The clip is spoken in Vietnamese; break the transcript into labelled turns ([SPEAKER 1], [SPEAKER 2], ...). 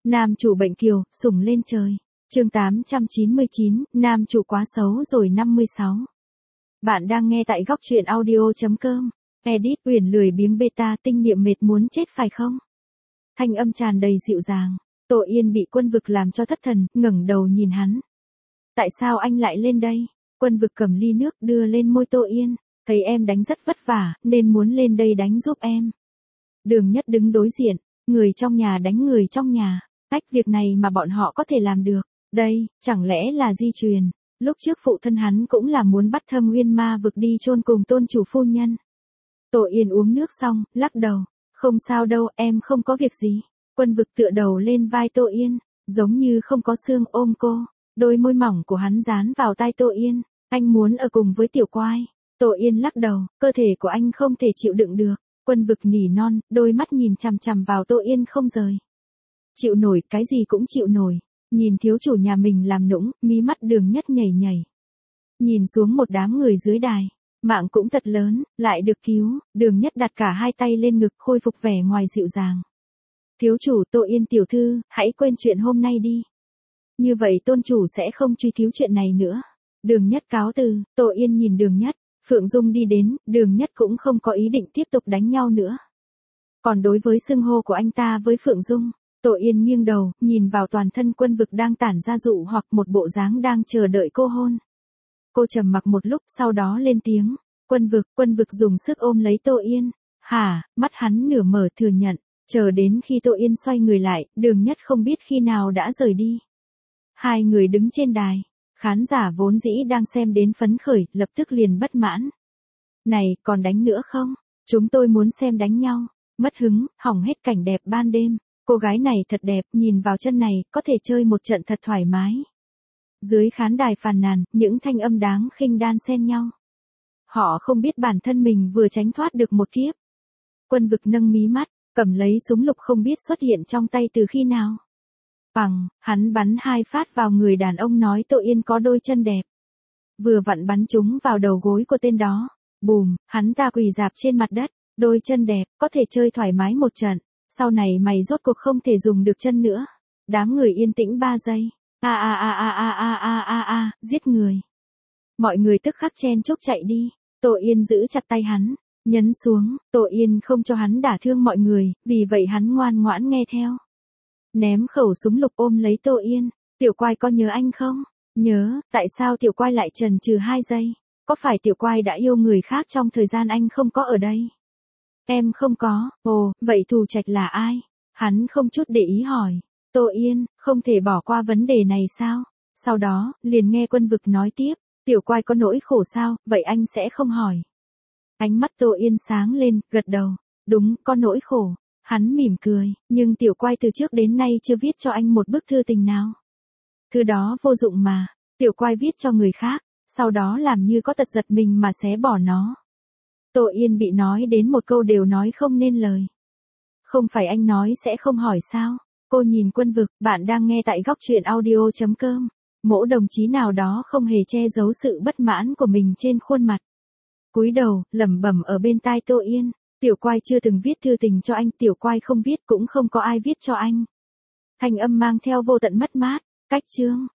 [SPEAKER 1] Nam chủ bệnh kiều, sủng lên trời. Chương 899, nam chủ quá xấu rồi 56. Bạn đang nghe tại góc truyện audio.com. Edit Uyển lười biếng beta tinh niệm mệt muốn chết phải không? Thanh âm tràn đầy dịu dàng. Tô Yên bị Quân Vực làm cho thất thần, ngẩng đầu nhìn hắn. Tại sao anh lại lên đây? Quân Vực cầm ly nước đưa lên môi Tô Yên. Thấy em đánh rất vất vả, nên muốn lên đây đánh giúp em. Đường Nhất đứng đối diện, người trong nhà đánh người trong nhà. Cách việc này mà bọn họ có thể làm được. Đây, chẳng lẽ là di truyền. Lúc trước phụ thân hắn cũng là muốn bắt Thâm Uyên Ma Vực đi chôn cùng tôn chủ phu nhân. Tô Yên uống nước xong, lắc đầu. Không sao đâu, em không có việc gì. Quân Vực tựa đầu lên vai Tô Yên, giống như không có xương ôm cô. Đôi môi mỏng của hắn dán vào tai Tô Yên. Anh muốn ở cùng với Tiểu Quai. Tô Yên lắc đầu, cơ thể của anh không thể chịu đựng được. Quân Vực nỉ non, đôi mắt nhìn chằm chằm vào Tô Yên không rời. Chịu nổi, cái gì cũng chịu nổi. Nhìn thiếu chủ nhà mình làm nũng, mí mắt Đường Nhất nhảy nhảy. Nhìn xuống một đám người dưới đài. Mạng cũng thật lớn, lại được cứu. Đường Nhất đặt cả hai tay lên ngực khôi phục vẻ ngoài dịu dàng. Thiếu chủ Tô Yên tiểu thư, hãy quên chuyện hôm nay đi. Như vậy tôn chủ sẽ không truy cứu chuyện này nữa. Đường Nhất cáo từ, Tô Yên nhìn Đường Nhất. Phượng Dung đi đến, Đường Nhất cũng không có ý định tiếp tục đánh nhau nữa. Còn đối với xưng hô của anh ta với Phượng Dung, Tô Yên nghiêng đầu, nhìn vào toàn thân Quân Vực đang tản ra dụ hoặc một bộ dáng đang chờ đợi cô hôn. Cô trầm mặc một lúc, sau đó lên tiếng. Quân Vực dùng sức ôm lấy Tô Yên. Hả, mắt hắn nửa mở thừa nhận. Chờ đến khi Tô Yên xoay người lại, Đường Nhất không biết khi nào đã rời đi. Hai người đứng trên đài. Khán giả vốn dĩ đang xem đến phấn khởi, lập tức liền bất mãn. Này, còn đánh nữa không? Chúng tôi muốn xem đánh nhau. Mất hứng, hỏng hết cảnh đẹp ban đêm. Cô gái này thật đẹp, nhìn vào chân này, có thể chơi một trận thật thoải mái. Dưới khán đài phàn nàn, những thanh âm đáng khinh đan xen nhau. Họ không biết bản thân mình vừa tránh thoát được một kiếp. Quân Vực nâng mí mắt, cầm lấy súng lục không biết xuất hiện trong tay từ khi nào. Bằng, hắn bắn 2 phát vào người đàn ông nói Tô Yên có đôi chân đẹp. Vừa vặn bắn trúng vào đầu gối của tên đó. Bùm, hắn ta quỳ rạp trên mặt đất. Đôi chân đẹp, có thể chơi thoải mái một trận. Sau này mày rốt cuộc không thể dùng được chân nữa. Đám người yên tĩnh 3 giây. Giết người. Mọi người tức khắc chen chúc chạy đi. Tô Yên giữ chặt tay hắn, nhấn xuống. Tô Yên không cho hắn đả thương mọi người, vì vậy hắn ngoan ngoãn nghe theo. Ném khẩu súng lục ôm lấy Tô Yên. Tiểu Quai có nhớ anh không? Nhớ, tại sao Tiểu Quai lại chần chừ 2 giây? Có phải Tiểu Quai đã yêu người khác trong thời gian anh không có ở đây? Em không có. Ồ, vậy Thù Trạch là ai? Hắn không chút để ý hỏi. Tô Yên, không thể bỏ qua vấn đề này sao? Sau đó, liền nghe Quân Vực nói tiếp. Tiểu Quai có nỗi khổ sao, vậy anh sẽ không hỏi. Ánh mắt Tô Yên sáng lên, gật đầu. Đúng, có nỗi khổ. Hắn mỉm cười, nhưng Tiểu Quai từ trước đến nay chưa viết cho anh một bức thư tình nào. Thư đó vô dụng mà. Tiểu Quai viết cho người khác, sau đó làm như có tật giật mình mà xé bỏ nó. Tô Yên bị nói đến một câu đều nói không nên lời. Không phải anh nói sẽ không hỏi sao? Cô nhìn Quân Vực, bạn đang nghe tại góc truyện audio.com. Mỗ đồng chí nào đó không hề che giấu sự bất mãn của mình trên khuôn mặt. Cúi đầu, lẩm bẩm ở bên tai Tô Yên. Tiểu Quai chưa từng viết thư tình cho anh, Tiểu Quai không viết cũng không có ai viết cho anh. Thanh âm mang theo vô tận mất mát. Cách chương.